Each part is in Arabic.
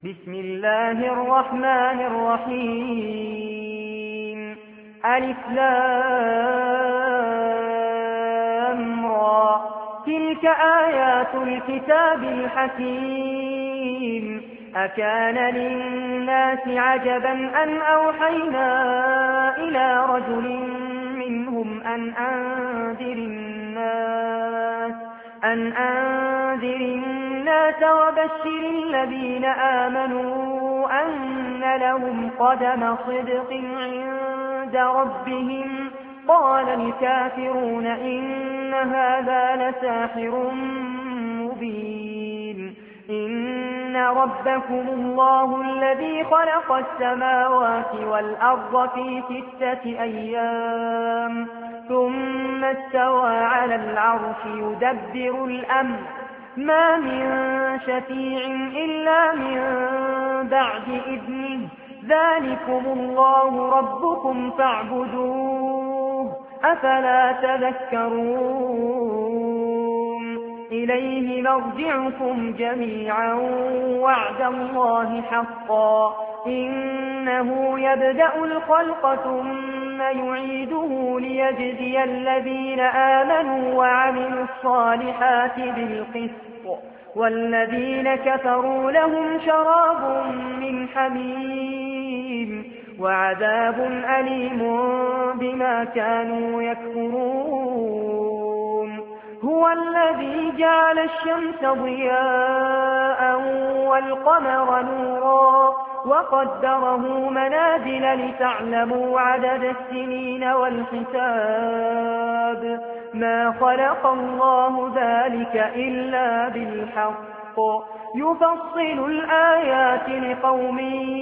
بسم الله الرحمن الرحيم. ألف لام را. تلك آيات الكتاب الحكيم. أكان للناس عجبا أن أوحينا إلى رجل منهم أن أنذر الناس وبشر الذين آمنوا أن لهم قدم صدق عند ربهم. قال الكافرون إن هذا لساحر مبين. إن ربكم الله الذي خلق السماوات والأرض في 6 أيام ثم استوى على العرش يدبر الأمر ما من شفيع إلا من بعد إذنه. ذلكم الله ربكم فاعبدوه أفلا تذكرون. إليه مرجعكم جميعا وعد الله حقا. إنه يبدأ الخلق ثم يعيده ليجزي الذين آمنوا وعملوا الصالحات بالقسط والذين كفروا لهم شراب من حميم وعذاب أليم بما كانوا يكفرون. هو الذي جعل الشمس ضياء والقمر نورا وقدره منازل لتعلموا عدد السنين والحساب. ما خلق الله ذلك إلا بالحق. يفصل الآيات لقوم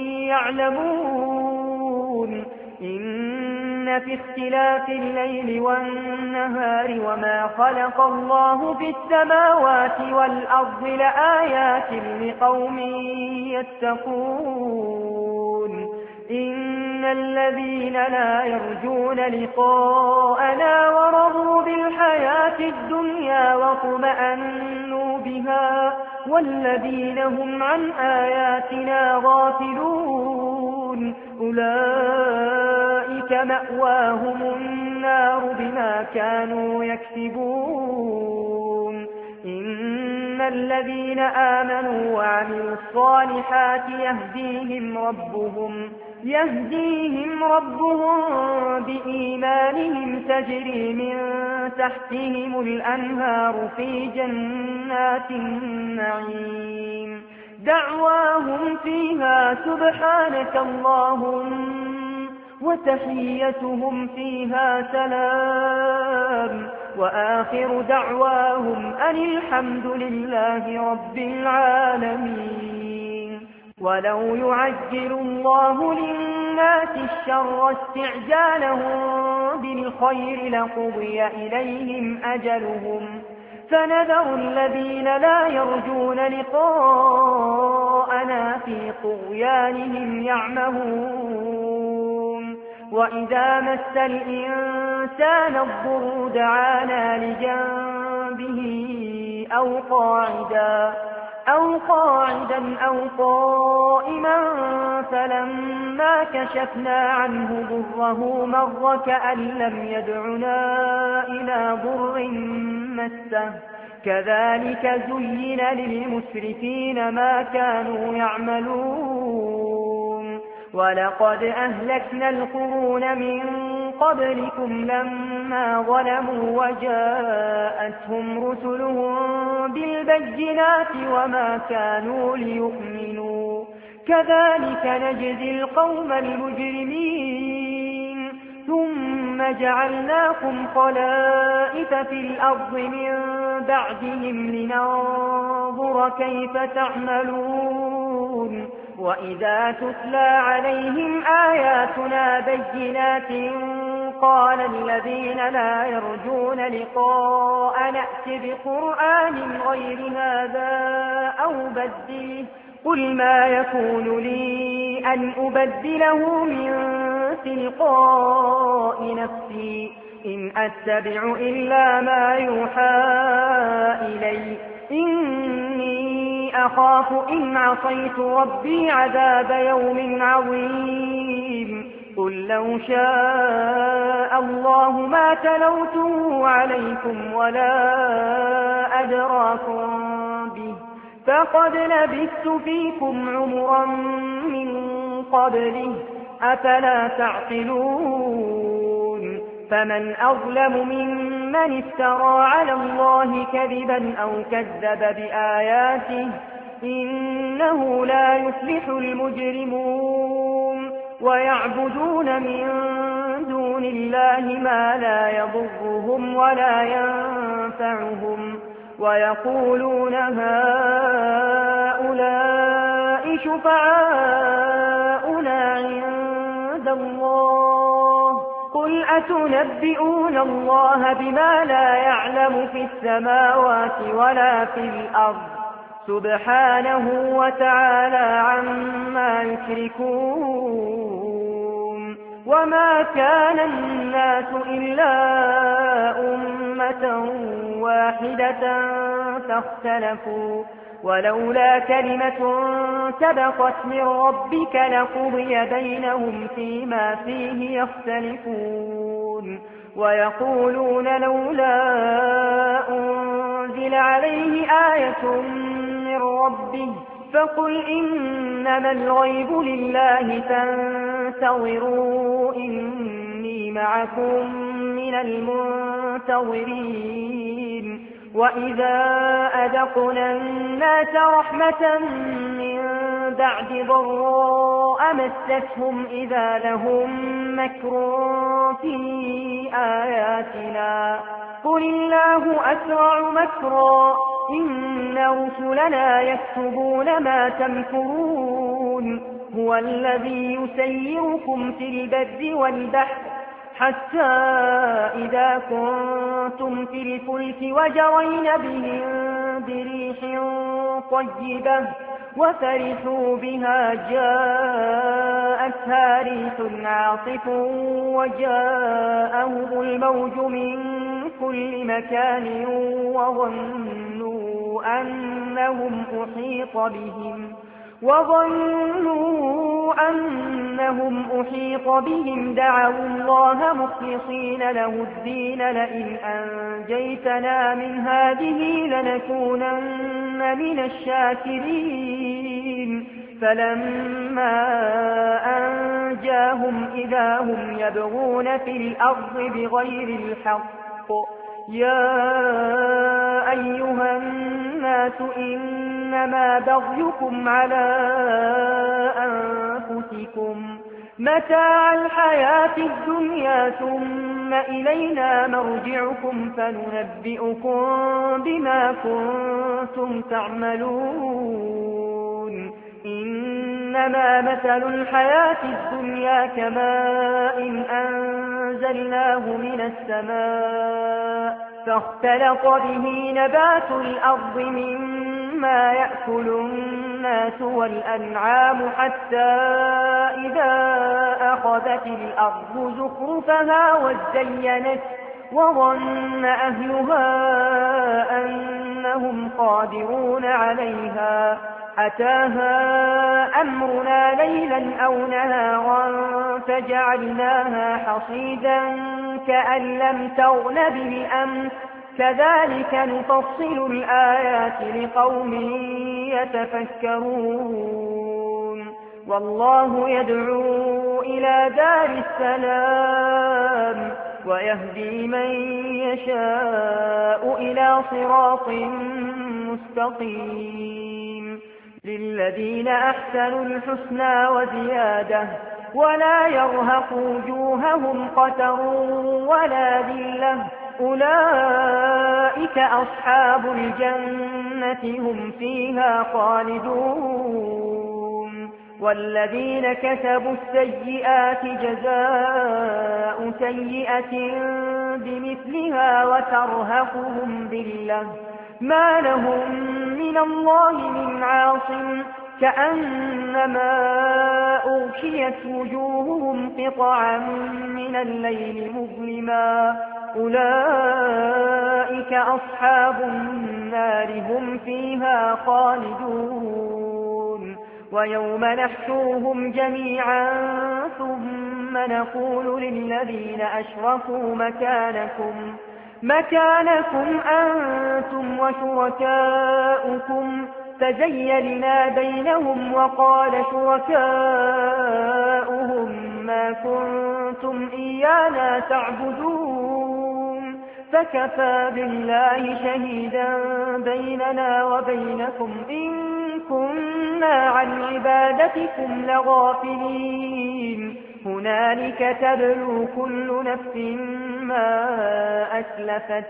يعلمون. إن في اختلاف الليل والنهار وما خلق الله في السماوات والأرض لآيات لقوم يتقون. إن الذين لا يرجون لقاءنا ورضوا بالحياة الدنيا واطمأنوا بها والذين هم عن آياتنا غافلون أولئك مأواهم النار بما كانوا يكسبون. إن الذين آمنوا وعملوا الصالحات يهديهم ربهم بإيمانهم تجري من تحتهم الأنهار في جنات النعيم. دعواهم فيها سبحانك اللهم وتحيتهم فيها سلام وآخر دعواهم أن الحمد لله رب العالمين. ولو يعجل الله للناس الشر استعجالهم بالخير لقضي إليهم أجلهم فنذر الذين لا يرجون لقاءنا في طغيانهم يعمهون. وإذا مس الإنسان الضر دعانا لجنبه أو قاعدا أو قائما فلما كشفنا عنه ضره مر كأن لم يدعنا إلى ضر مسه. كذلك زين للمسرفين ما كانوا يعملون. ولقد أهلكنا القرون من قبلكم لما ظلموا وجاءتهم رسلهم بالبينات وما كانوا ليؤمنوا. كذلك نجزي القوم المجرمين. ثم جعلناكم خلائف في الأرض من بعدهم لننظر كيف تعملون. وإذا تتلى عليهم آياتنا بينات قال الذين لا يرجون لقاء نأت بقرآن غير هذا أو بدله. قل ما يكون لي أن أبدله من تلقاء نفسي إن أتبع إلا ما يوحى إلي إني أخاف إن عصيت ربي عذاب يوم عظيم قل لو شاء الله ما تلوته عليكم ولا أدراكم به فقد لبثت فيكم عمرا من قبله أفلا تعقلون فمن أظلم ممن افترى على الله كذبا أو كذب بآياته إنه لا يفلح المجرمون ويعبدون من دون الله ما لا يضرهم ولا ينفعهم ويقولون هؤلاء شفعاؤنا عند الله قل أتنبئون الله بما لا يعلم في السماوات ولا في الأرض سبحانه وتعالى عما يشركون وما كان الناس إلا أمة واحدة فاختلفوا ولولا كلمة سبقت من ربك لقضي بينهم فيما فيه يختلفون ويقولون لولا أنزل عليه آية من ربه فقل إنما الغيب لله فانتظروا إني معكم من المنتظرين وإذا أذقنا الناس رحمة من بعد ضراء مستهم إذا لهم مكر في آياتنا قل الله أسرع مكرا إن رسلنا يكتبون ما تمكرون هو الذي يسيركم في البر والبحر حتى إذا كنتم في الفلك وجرين بهم بريح طيبة وفرحوا بها جاءتها ريح عاصف وجاءهم الموج من كل مكان وظنوا أنهم أحيط بهم دعوا الله مخلصين له الدين لئن أنجيتنا من هذه لنكونن من الشاكرين فلما أنجاهم إذا هم يبغون في الأرض بغير الحق يا أيها الناس إنما بغيكم على أنفسكم متاع الحياة الدنيا ثم إلينا مرجعكم فننبئكم بما كنتم تعملون إنما مثل الحياة الدنيا كماء أنزلناه من السماء فاختلط به نبات الأرض مما يأكل الناس والأنعام حتى إذا أخذت الأرض زخرفها وزينت وظن أهلها أنهم قادرون عليها أتاها أمرنا ليلا أو نهارا فجعلناها حصيدا كأن لم تغن بالأمس كذلك نفصل الآيات لقوم يتفكرون والله يدعو إلى دار السلام ويهدي من يشاء إلى صراط مستقيم للذين أحسنوا الحسنى وزيادة ولا يرهق وجوههم قتر ولا ذلة أولئك أصحاب الجنة هم فيها خالدون والذين كسبوا السيئات جزاء سيئة بمثلها وترهقهم ذلة ما لهم من الله من عاصم كأنما أغشيت وجوههم قطعا من الليل مظلما أولئك أصحاب النار هم فيها خالدون ويوم نحشرهم جميعا ثم نقول للذين أشركوا مكانكم أنتم وشركاؤكم فزيلنا بينهم وقال شركاؤهم ما كنتم إيانا تعبدون فكفى بالله شهيدا بيننا وبينكم إن كنا عن عبادتكم لغافلين هنالك تبلو كل نفس ما أسلفت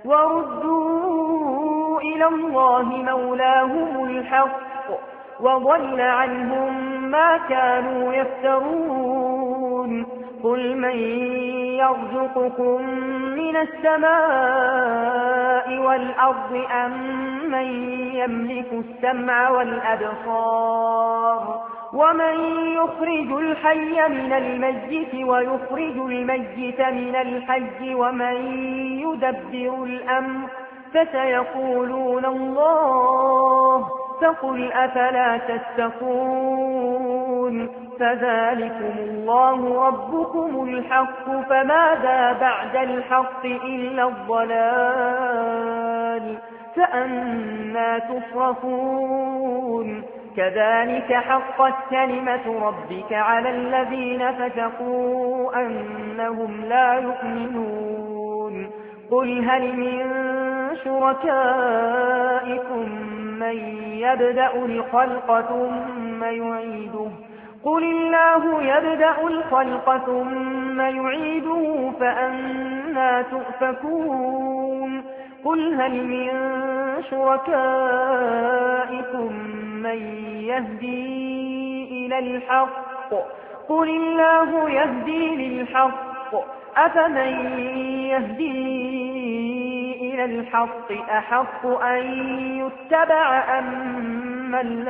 وردوا إلى الله مولاهم الحق وضل عنهم ما كانوا يفترون قل من يرزقكم من السماء والأرض أم من يملك السمع والأبصار ومن يخرج الحي من الميت ويخرج الميت من الحي ومن يدبر الأمر فسيقولون الله فقل أفلا تتقون فذلكم الله ربكم الحق فماذا بعد الحق إلا الضلال فأنى تصرفون كذلك حقت كلمة ربك على الذين فسقوا أنهم لا يؤمنون قل هل من شركائكم من يبدأ الخلق ثم يعيده قل الله يبدأ الخلق ثم يعيده فأنى تؤفكون قل هل من شركائكم من يهدي إلى الحق قل الله يهدي للحق أفمن يهدي إلى الحق أحق أن يتبع أمن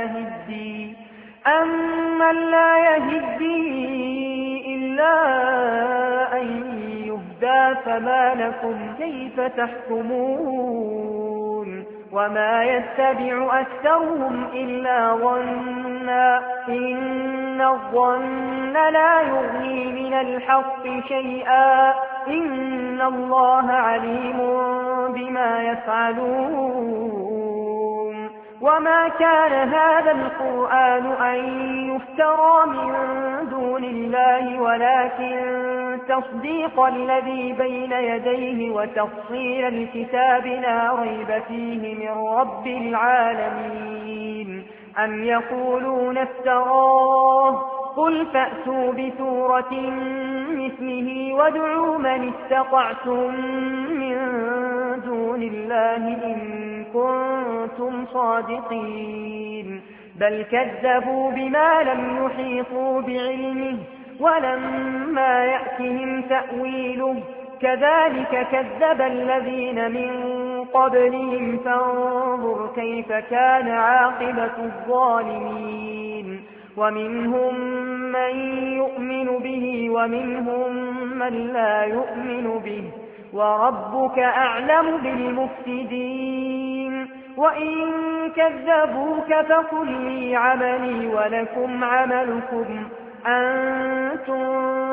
لا يهدي إلا أن يهدى فما لكم كيف تحكمون وما يتبع أكثرهم إلا ظنا إن الظن لا يغني من الحق شيئا إن الله عليم بما يفعلون وما كان هذا القرآن أن يفترى من دون الله ولكن تصديق الذي بين يديه وتفصيل الكتاب لا ريب فيه من رب العالمين أم يقولون افتراه قل فأتوا بسورة مثله وادعوا من استطعتم من دون الله إن كنتم صادقين بل كذبوا بما لم يحيطوا بعلمه ولما يأتهم تأويله كذلك كذب الذين من قبلهم فانظر كيف كان عاقبة الظالمين ومنهم من يؤمن به ومنهم من لا يؤمن به وربك أعلم بالمفسدين وإن كذبوك فقل لي عملي ولكم عملكم أنتم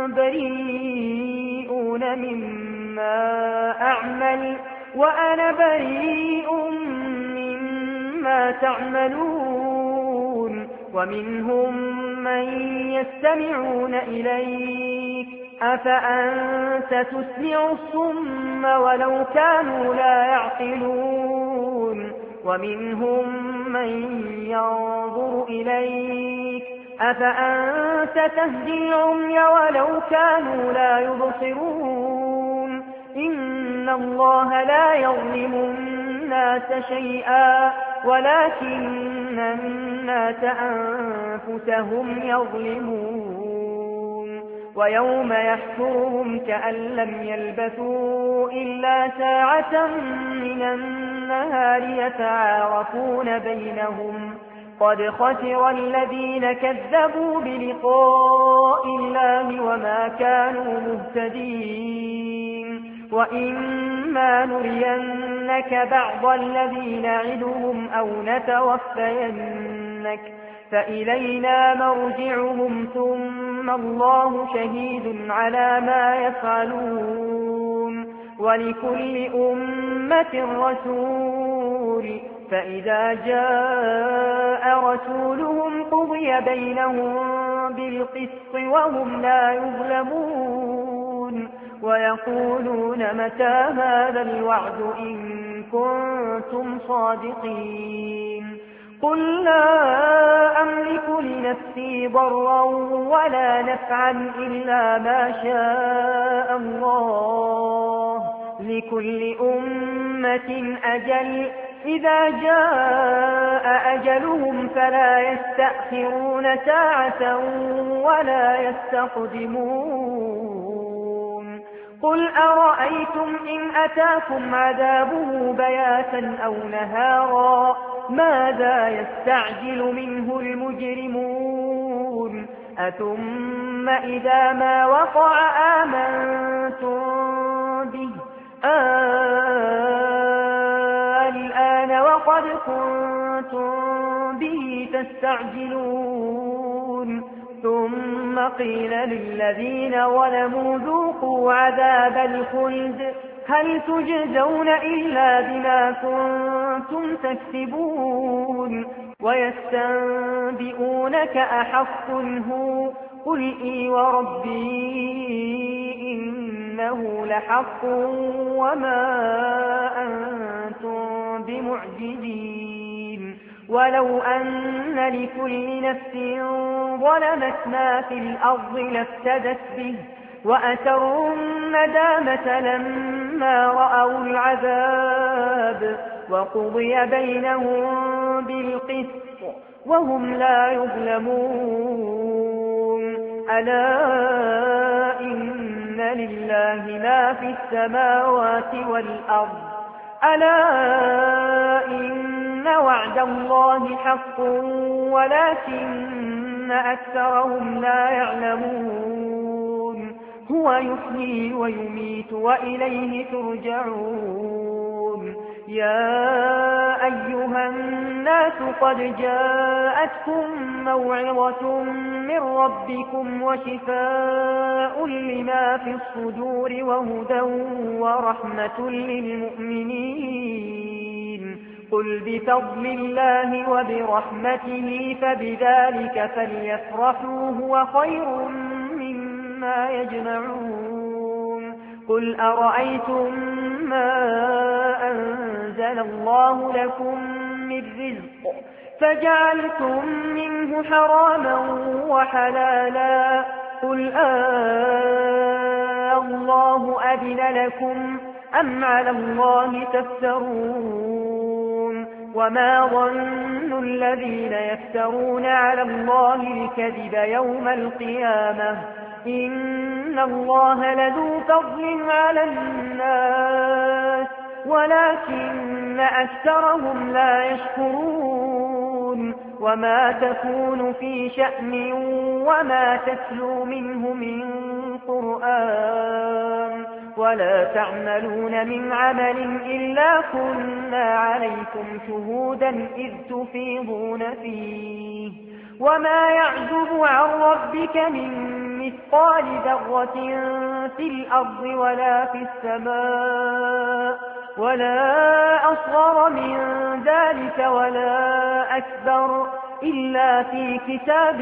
بريئون مما أعمل وأنا بريء مما تعملون ومنهم من يستمعون إليك أفأنت تسمع الصم ولو كانوا لا يعقلون ومنهم من ينظر إليك أفأنت تهدي العمي ولو كانوا لا يبصرون إن الله لا يظلم الناس شيئا ولكن الناس أنفسهم يظلمون ويوم يحشرهم كأن لم يلبثوا إلا ساعة من النهار يتعارفون بينهم قد خسر الذين كذبوا بلقاء الله وما كانوا مهتدين وإما نرينك بعض الذي نعدهم أو نتوفينك فإلينا مرجعهم ثم الله شهيد على ما يفعلون ولكل أمة رسول فإذا جاء رسولهم قضي بينهم بالقسط وهم لا يظلمون ويقولون متى هذا الوعد إن كنتم صادقين قل لا أملك لنفسي ضرا ولا نفعا إلا ما شاء الله لكل أمة أجل إذا جاء أجلهم فلا يستأخرون ساعة ولا يستقدمون قل أرأيتم إن أتاكم عذابه بياتا أو نهارا ماذا يستعجل منه المجرمون أثم إذا ما وقع آمنتم به الآن وقد كنتم به تستعجلون ثم قيل للذين ظلموا ذوقوا عذاب الخلد هل تجزون إلا بما كنتم تكسبون ويستنبئونك أحق هو قل إي وربي إنه لحق وما أنتم بمعجزين ولو أن لكل نفس ظلمت ما في الأرض لافتدت به وأسروا الندامة لما رأوا العذاب وقضي بينهم بالقسط وهم لا يظلمون ألا إن لله ما في السماوات والأرض ألا إن وعد الله حق ولكن أكثرهم لا يعلمون هو يحيي ويميت وإليه ترجعون يا أيها الناس قد جاءتكم موعظة من ربكم وشفاء لما في الصدور وهدى ورحمة للمؤمنين قل بفضل الله وبرحمته فبذلك فليفرحوا هو خير مما يجمعون قل أرأيتم ما أنزل الله لكم من رزق فجعلتم منه حراما وحلالا قل الله أذن لكم أم على الله تفترون وما ظن الذين يفترون على الله الكذب يوم القيامة إن الله لذو فضل على الناس ولكن أكثرهم لا يشكرون وما تكون في شأن وما تتلو منه من قرآن ولا تعملون من عمل إلا كنا عليكم شهودا إذ تفيضون فيه وما يعزب عن ربك من مثقال ذرة في الأرض ولا في السماء ولا أصغر من ذلك ولا أكبر إلا في كتاب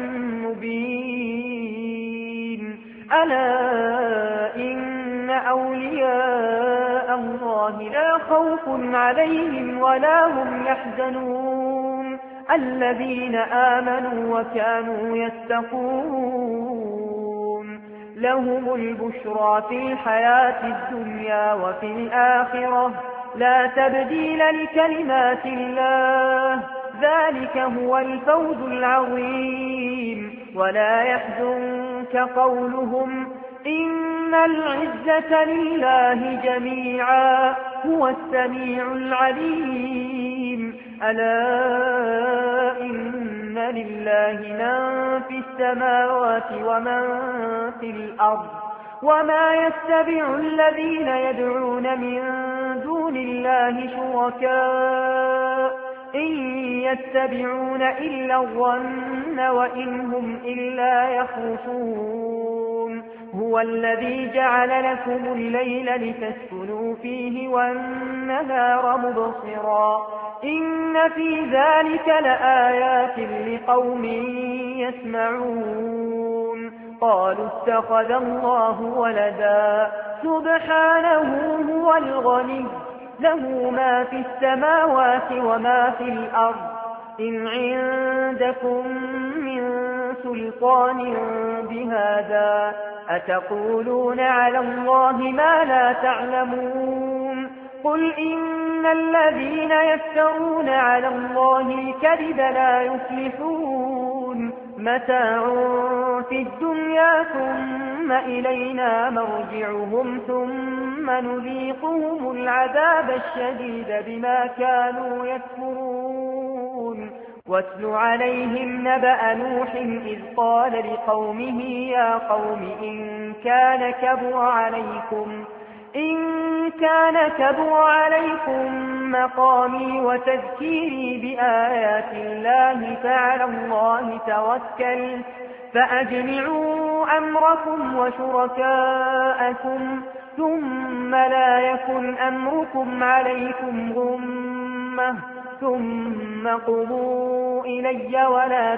مبين ألا إن أولياء الله لا خوف عليهم ولا هم يحزنون الذين آمنوا وكانوا يتقون لهم البشرى في الحياة الدنيا وفي الآخرة لا تبديل لكلمات الله ذلك هو الفوز العظيم ولا يحزنك قولهم إن العزة لله جميعا هو السميع العليم ألا إن لله من في السماوات ومن في الأرض وما يتبع الذين يدعون من دون الله شركاء إن يتبعون إلا الظن وإن هم إلا يخرصون هو الذي جعل لكم الليل لتسكنوا فيه والنهار مبصرا إن في ذلك لآيات لقوم يسمعون قالوا اتخذ الله ولدا سبحانه هو الغني له ما في السماوات وما في الأرض إن عندكم من سلطان بهذا أتقولون على الله ما لا تعلمون قل إن الذين يفترون على الله الكذب لا يفلحون متاع في الدنيا ثم إلينا مرجعهم ثم نذيقهم العذاب الشديد بما كانوا يكفرون واتل عليهم نبأ نوح إذ قال لقومه يا قوم إن كان كبر عليكم مقامي وتذكيري بآيات الله فعلى الله توكلت فأجمعوا أمركم وشركاءكم ثم لا يكن أمركم عليكم غمة ثم قضوا إلي ولا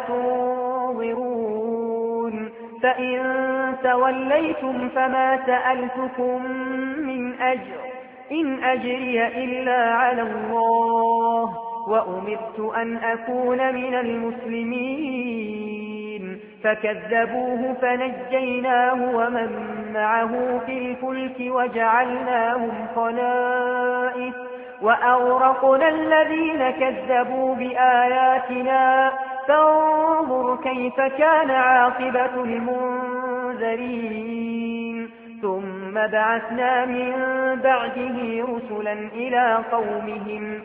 تنظرون فإن توليتم فما سألتكم من أجر إن أجري إلا على الله وأمرت أن أكون من المسلمين فكذبوه فنجيناه ومن معه في الفلك وجعلناهم خلائف وأغرقنا الذين كذبوا بآياتنا فانظر كيف كان عاقبة المنذرين ثم بعثنا من بعده رسلا إلى قومهم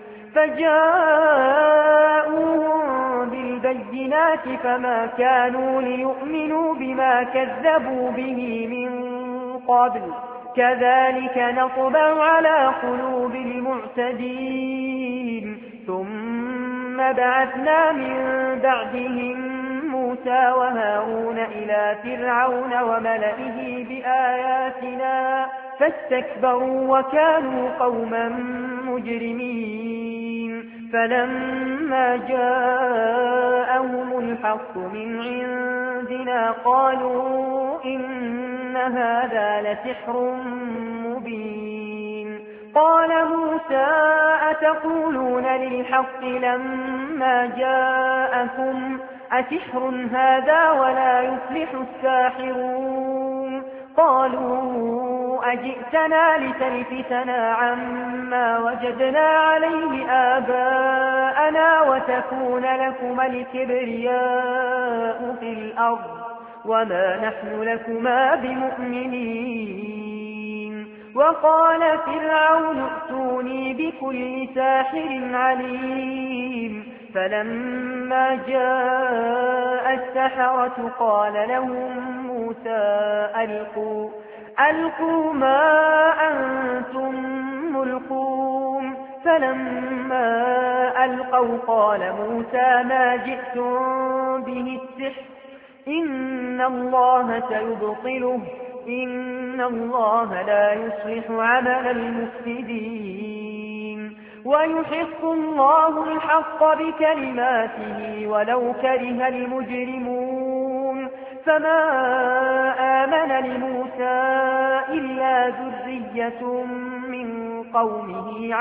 فجاءوهم بالبينات فما كانوا ليؤمنوا بما كذبوا به من قبل كذلك نطبع على قلوب المعتدين ثم بعثنا من بعدهم موسى وهارون إلى فرعون وملئه بآياتنا فاستكبروا وكانوا قوما مجرمين فلما جاءهم الحق من عندنا قالوا إن هذا لسحر مبين قال موسى أتقولون للحق لما جاءكم أسحر هذا ولا يفلح الساحرون قالوا أجئتنا لتلفتنا عما وجدنا عليه آباءنا وتكون لكما الكبرياء في الأرض وما نحن لكما بمؤمنين وقال فرعون ائتوني بكل ساحر عليم فلما جاء السحرة قال لهم موسى ألقوا ما أنتم ملقون فلما ألقوا قال موسى ما جئتم به السحر إن الله سيبطله إن الله لا يصلح عمل المفسدين ويحق الله الحق بكلماته ولو كره المجرمون فما آمن لموسى إلا ذرية من قومه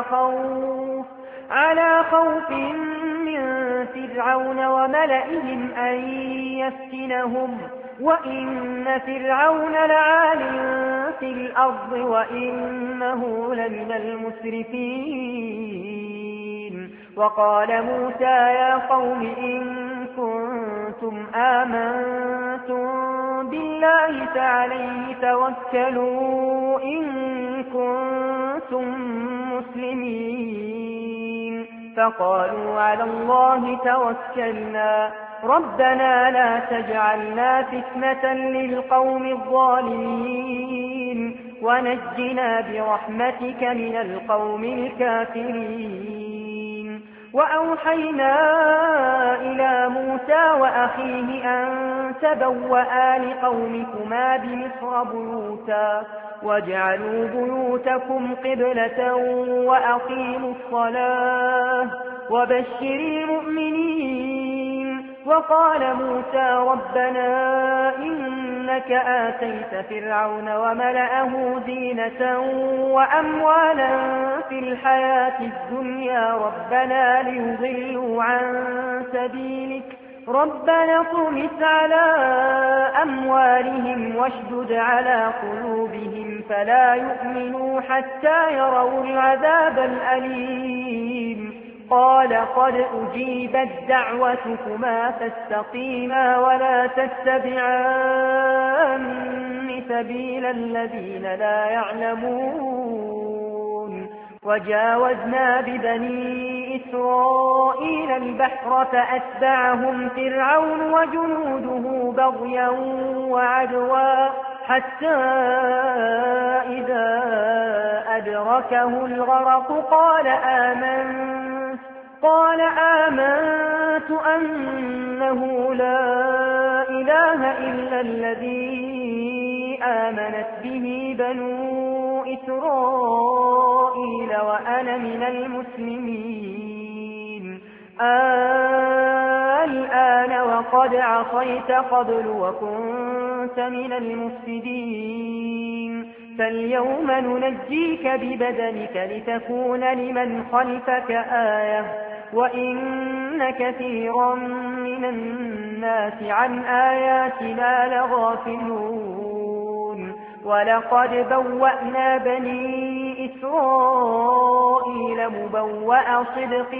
على خوف من فرعون وملئهم أن يفتنهم وإن فرعون لعال في الأرض وإنه لمن المسرفين وقال موسى يا قوم إن كنتم آمنتم بالله فعليه توكلوا إن كنتم مسلمين فقالوا على الله توكلنا ربنا لا تجعلنا فتنة للقوم الظالمين ونجنا برحمتك من القوم الكافرين. وأوحينا إلى موسى وأخيه أن تبوأ لقومكما بمصر بيوتا واجعلوا بيوتكم قبلة وأقيموا الصلاة وبشر المؤمنين. وقال موسى ربنا إنك آتيت فرعون وملأه زينة وأموالا في الحياة الدنيا ربنا ليضلوا عن سبيلك ربنا اطمس على أموالهم واشدد على قلوبهم فلا يؤمنوا حتى يروا العذاب الأليم. قال قد أجيبت دعوتكما فاستقيما ولا تتبعان سبيل الذين لا يعلمون. وجاوزنا ببني إسرائيل البحر فأتبعهم فرعون وجنوده بغيا وعدوا حتى إذا أدركه الغرق قال آمنت أنه لا إله إلا الذي آمنت به بنو إسرائيل وأنا من المسلمين. الآن وقد عصيت قبل وكنت من المفسدين فاليوم ننجيك ببدنك لتكون لمن خلفك آية وإن كثيرا من الناس عن آياتنا لغافلون. ولقد بوأنا بني إسرائيل مبوأ صدق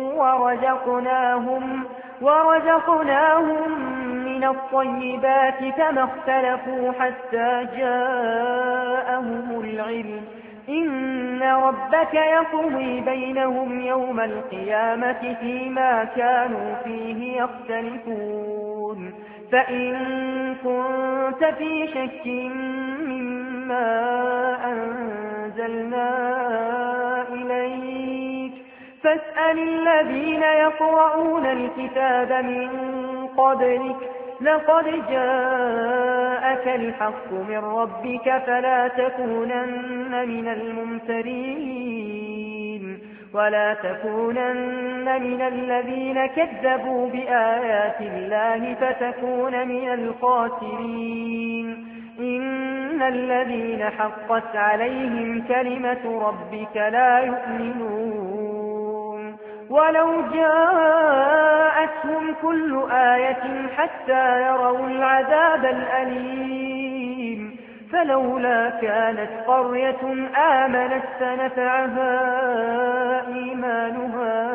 ورزقناهم من الطيبات فما اختلفوا حتى جاءهم العلم. إن ربك يقضي بينهم يوم القيامة فيما كانوا فيه يختلفون. فإن كنت في شك مما أنزلنا إليك فاسأل الذين يقرؤون الكتاب من قبلك لقد جاءك الحق من ربك فلا تكونن من الممترين ولا تكونن من الذين كذبوا بآيات الله فتكون من الخاسرين. إن الذين حقت عليهم كلمة ربك لا يؤمنون ولو جاءتهم كل آية حتى يروا العذاب الأليم. فلولا كانت قرية آمنت فنفعها إيمانها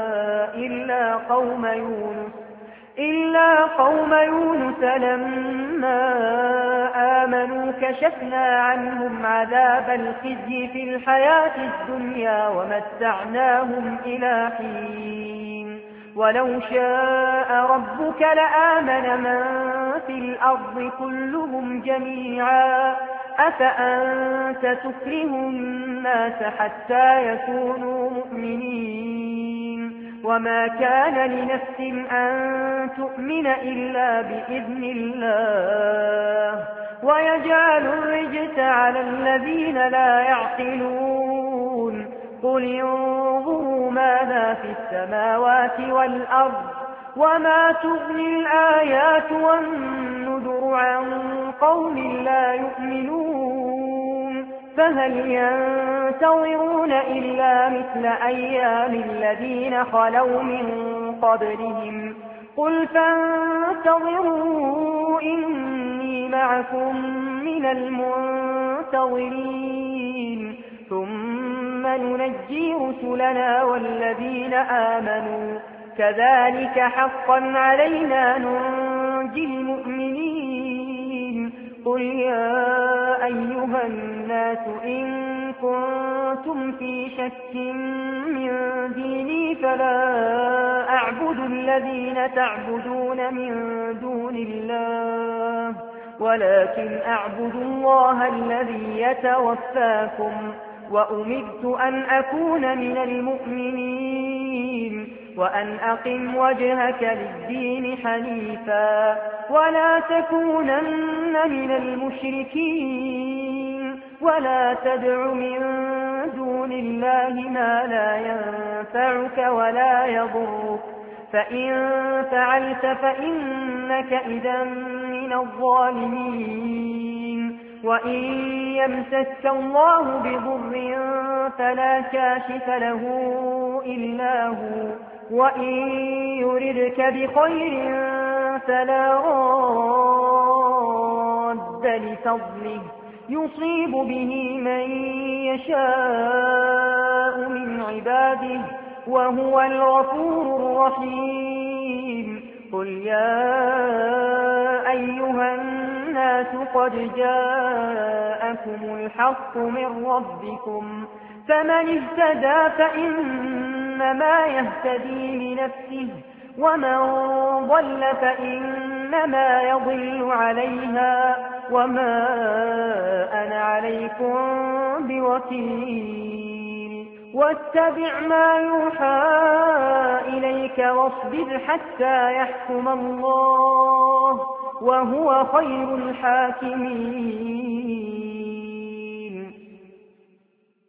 إلا قوم يونس لما آمنوا كشفنا عنهم عذاب الخزي في الحياة الدنيا ومتعناهم إلى حين. ولو شاء ربك لآمن من في الأرض كلهم جميعا أفأنت تكره الناس حتى يكونوا مؤمنين. وما كان لنفس أن تؤمن إلا بإذن الله ويجعل الرجس على الذين لا يعقلون. قل انظروا ماذا في السماوات والأرض وما تغني الآيات والنذر عن قوم لا يؤمنون. فهل ينتظرون إلا مثل أيام الذين خلوا من قبلهم قل فانتظروا إني معكم من المنتظرين ثم ننجي رسلنا والذين آمنوا كذلك حقا علينا ننجي المؤمنين. قل يا أيها الناس إن كنتم في شك من ديني فلا أعبد الذين تعبدون من دون الله ولكن أعبد الله الذي يتوفاكم وأمرت أن أكون من المؤمنين وأن أقم وجهك للدين حنيفا ولا تكونن من المشركين ولا تدع من دون الله ما لا ينفعك ولا يضرك فإن فعلت فإنك إذا من الظالمين وإن يمسك الله بضر فلا كاشف له إلا هو وإن يردك بخير فلا راد لفضله يصيب به من يشاء من عباده وهو الغفور الرحيم قل يا أيها الناس قد جاءكم الحق من ربكم فمن اهتدى فإنما يهتدي لنفسه ومن ضل فإنما يضل عليها وما أنا عليكم بوكيل واتبع ما يوحى إليك واصبر حتى يحكم الله وهو خير الحاكمين